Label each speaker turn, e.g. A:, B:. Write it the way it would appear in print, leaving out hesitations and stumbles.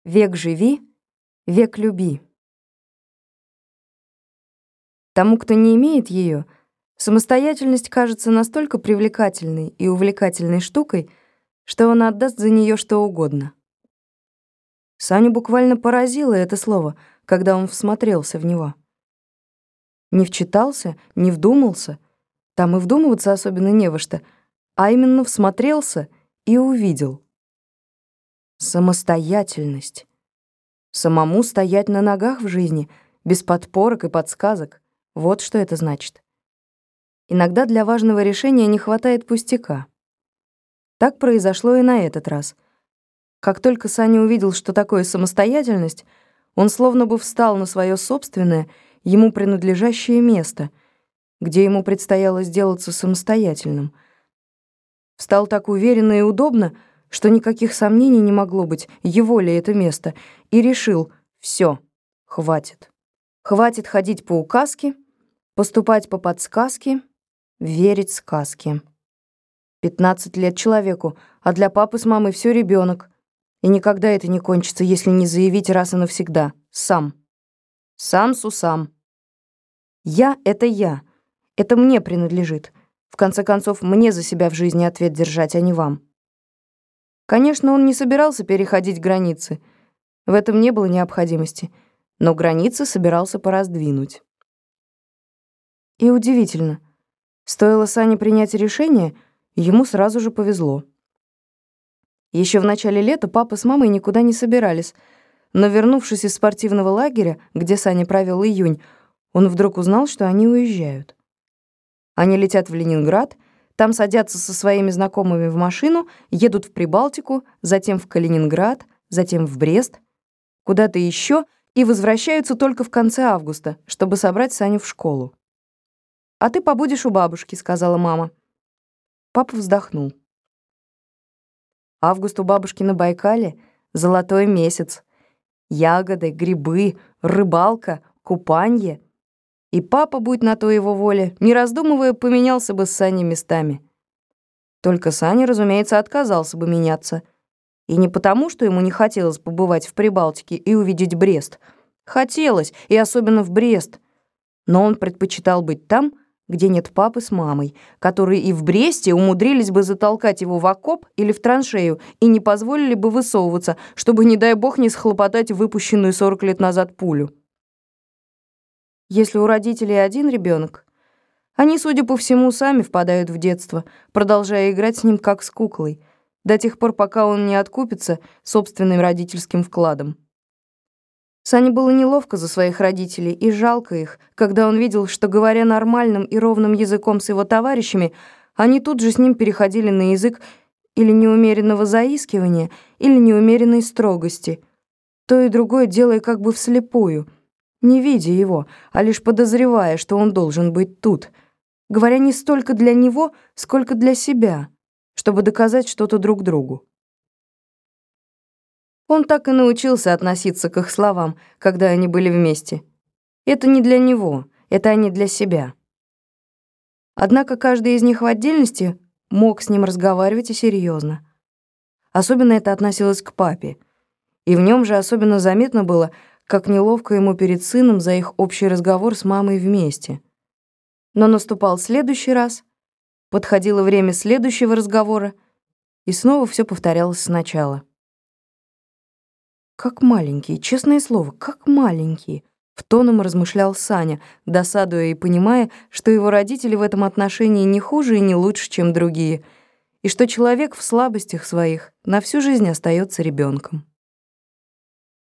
A: Век живи, век люби. Тому, кто не имеет ее, самостоятельность кажется настолько привлекательной и увлекательной штукой, что он отдаст за нее что угодно. Саню буквально поразило это слово, когда он всмотрелся в него. Не вчитался, не вдумался, там и вдумываться особенно не во что, а именно всмотрелся и увидел. Самостоятельность. Самому стоять на ногах в жизни, без подпорок и подсказок. Вот что это значит. Иногда для важного решения не хватает пустяка. Так произошло и на этот раз. Как только Саня увидел, что такое самостоятельность, он словно бы встал на свое собственное, ему принадлежащее место, где ему предстояло сделаться самостоятельным. Встал так уверенно и удобно, что никаких сомнений не могло быть, его ли это место, и решил: все, хватит. Хватит ходить по указке, поступать по подсказке, верить сказке. 15 лет человеку, а для папы с мамой все ребенок. И никогда это не кончится, если не заявить раз и навсегда: сам. Сам с усам. Я — это я. Это мне принадлежит. В конце концов, мне за себя в жизни ответ держать, а не вам. Конечно, он не собирался переходить границы. В этом не было необходимости. Но границы собирался пораздвинуть. И удивительно, стоило Сане принять решение, ему сразу же повезло. Еще в начале лета папа с мамой никуда не собирались, но, вернувшись из спортивного лагеря, где Саня провел июнь, он вдруг узнал, что они уезжают. Они летят в Ленинград, там садятся со своими знакомыми в машину, едут в Прибалтику, затем в Калининград, затем в Брест, куда-то еще, и возвращаются только в конце августа, чтобы собрать Саню в школу. «А ты побудешь у бабушки», — сказала мама. Папа вздохнул. Август у бабушки на Байкале — золотой месяц. Ягоды, грибы, рыбалка, купанье. И папа, будь на то его воле, не раздумывая, поменялся бы с Саней местами. Только Саня, разумеется, отказался бы меняться. И не потому, что ему не хотелось побывать в Прибалтике и увидеть Брест. Хотелось, и особенно в Брест. Но он предпочитал быть там, где нет папы с мамой, которые и в Бресте умудрились бы затолкать его в окоп или в траншею и не позволили бы высовываться, чтобы, не дай бог, не схлопотать выпущенную 40 лет назад пулю. Если у родителей один ребенок, они, судя по всему, сами впадают в детство, продолжая играть с ним как с куклой, до тех пор, пока он не откупится собственным родительским вкладом. Сане было неловко за своих родителей и жалко их, когда он видел, что, говоря нормальным и ровным языком с его товарищами, они тут же с ним переходили на язык или неумеренного заискивания, или неумеренной строгости, то и другое делая как бы вслепую, не видя его, а лишь подозревая, что он должен быть тут, говоря не столько для него, сколько для себя, чтобы доказать что-то друг другу. Он так и научился относиться к их словам, когда они были вместе. Это не для него, это они для себя. Однако каждый из них в отдельности мог с ним разговаривать и серьезно. Особенно это относилось к папе. И в нем же особенно заметно было, как неловко ему перед сыном за их общий разговор с мамой вместе. Но наступал следующий раз, подходило время следующего разговора, и снова все повторялось сначала. «Как маленькие, честное слово, как маленькие», — втоном размышлял Саня, досадуя и понимая, что его родители в этом отношении не хуже и не лучше, чем другие, и что человек в слабостях своих на всю жизнь остается ребенком.